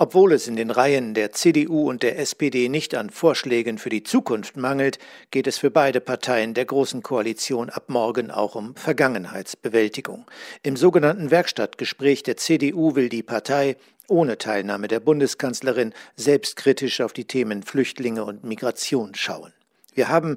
Obwohl es in den Reihen der CDU und der SPD nicht an Vorschlägen für die Zukunft mangelt, geht es für beide Parteien der Großen Koalition ab morgen auch um Vergangenheitsbewältigung. Im sogenannten Werkstattgespräch der CDU will die Partei ohne Teilnahme der Bundeskanzlerin selbstkritisch auf die Themen Flüchtlinge und Migration schauen. Wir haben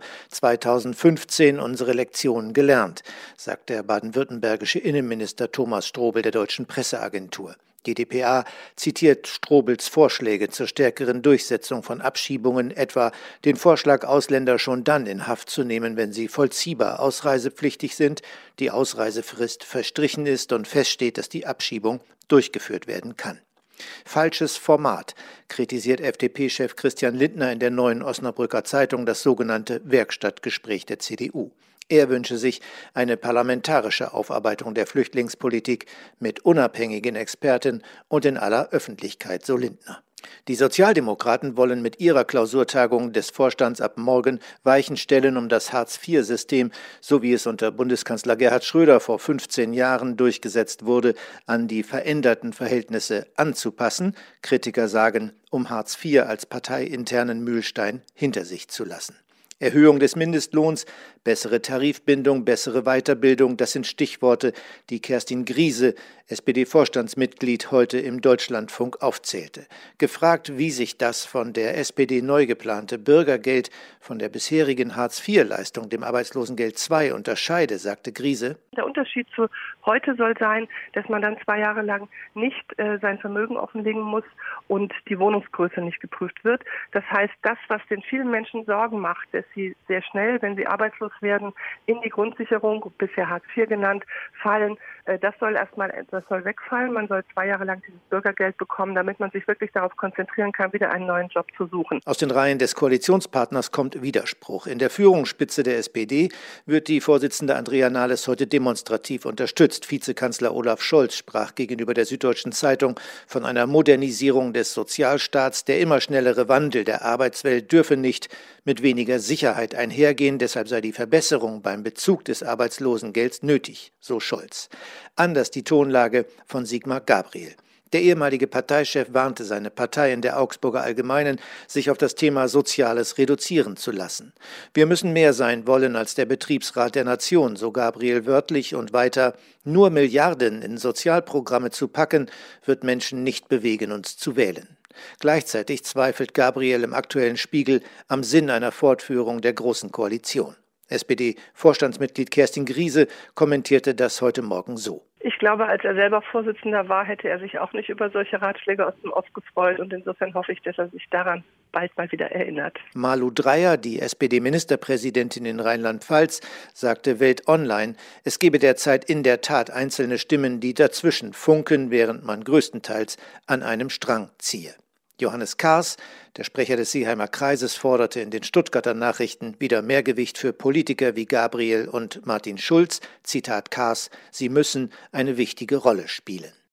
2015 unsere Lektionen gelernt, sagt der baden-württembergische Innenminister Thomas Strobel der Deutschen Presseagentur. Die dpa zitiert Strobels Vorschläge zur stärkeren Durchsetzung von Abschiebungen, etwa den Vorschlag, Ausländer schon dann in Haft zu nehmen, wenn sie vollziehbar ausreisepflichtig sind, die Ausreisefrist verstrichen ist und feststeht, dass die Abschiebung durchgeführt werden kann. Falsches Format, kritisiert FDP-Chef Christian Lindner in der Neuen Osnabrücker Zeitung das sogenannte Werkstattgespräch der CDU. Er wünsche sich eine parlamentarische Aufarbeitung der Flüchtlingspolitik mit unabhängigen Experten und in aller Öffentlichkeit, so Lindner. Die Sozialdemokraten wollen mit ihrer Klausurtagung des Vorstands ab morgen Weichen stellen, um das Hartz-IV-System, so wie es unter Bundeskanzler Gerhard Schröder vor 15 Jahren durchgesetzt wurde, an die veränderten Verhältnisse anzupassen. Kritiker sagen, um Hartz IV als parteiinternen Mühlstein hinter sich zu lassen. Erhöhung des Mindestlohns, bessere Tarifbindung, bessere Weiterbildung, das sind Stichworte, die Kerstin Griese, SPD-Vorstandsmitglied, heute im Deutschlandfunk aufzählte. Gefragt, wie sich das von der SPD neu geplante Bürgergeld von der bisherigen Hartz-IV-Leistung, dem Arbeitslosengeld II, unterscheide, sagte Griese: Der Unterschied zu heute soll sein, dass man dann 2 Jahre lang nicht sein Vermögen offenlegen muss und die Wohnungsgröße nicht geprüft wird. Das heißt, das, was den vielen Menschen Sorgen macht, dass sie sehr schnell, wenn sie arbeitslos werden, in die Grundsicherung, bisher Hartz IV genannt, fallen, das soll wegfallen. Man soll 2 Jahre lang dieses Bürgergeld bekommen, damit man sich wirklich darauf konzentrieren kann, wieder einen neuen Job zu suchen. Aus den Reihen des Koalitionspartners kommt Widerspruch. In der Führungsspitze der SPD wird die Vorsitzende Andrea Nahles heute demonstrativ unterstützt. Vizekanzler Olaf Scholz sprach gegenüber der Süddeutschen Zeitung von einer Modernisierung des Sozialstaats. Der immer schnellere Wandel der Arbeitswelt dürfe nicht mit weniger Sicherheit einhergehen. Deshalb sei die Verbesserung beim Bezug des Arbeitslosengelds nötig, so Scholz. Anders die Tonlage von Sigmar Gabriel. Der ehemalige Parteichef warnte seine Partei in der Augsburger Allgemeinen, sich auf das Thema Soziales reduzieren zu lassen. Wir müssen mehr sein wollen als der Betriebsrat der Nation, so Gabriel wörtlich, und weiter: Nur Milliarden in Sozialprogramme zu packen, wird Menschen nicht bewegen, uns zu wählen. Gleichzeitig zweifelt Gabriel im aktuellen Spiegel am Sinn einer Fortführung der Großen Koalition. SPD-Vorstandsmitglied Kerstin Griese kommentierte das heute Morgen so: Ich glaube, als er selber Vorsitzender war, hätte er sich auch nicht über solche Ratschläge aus dem Off gefreut. Und insofern hoffe ich, dass er sich daran bald mal wieder erinnert. Malu Dreyer, die SPD-Ministerpräsidentin in Rheinland-Pfalz, sagte Welt Online, es gebe derzeit in der Tat einzelne Stimmen, die dazwischen funken, während man größtenteils an einem Strang ziehe. Johannes Kahrs, der Sprecher des Seeheimer Kreises, forderte in den Stuttgarter Nachrichten wieder mehr Gewicht für Politiker wie Gabriel und Martin Schulz. Zitat Kahrs: Sie müssen eine wichtige Rolle spielen.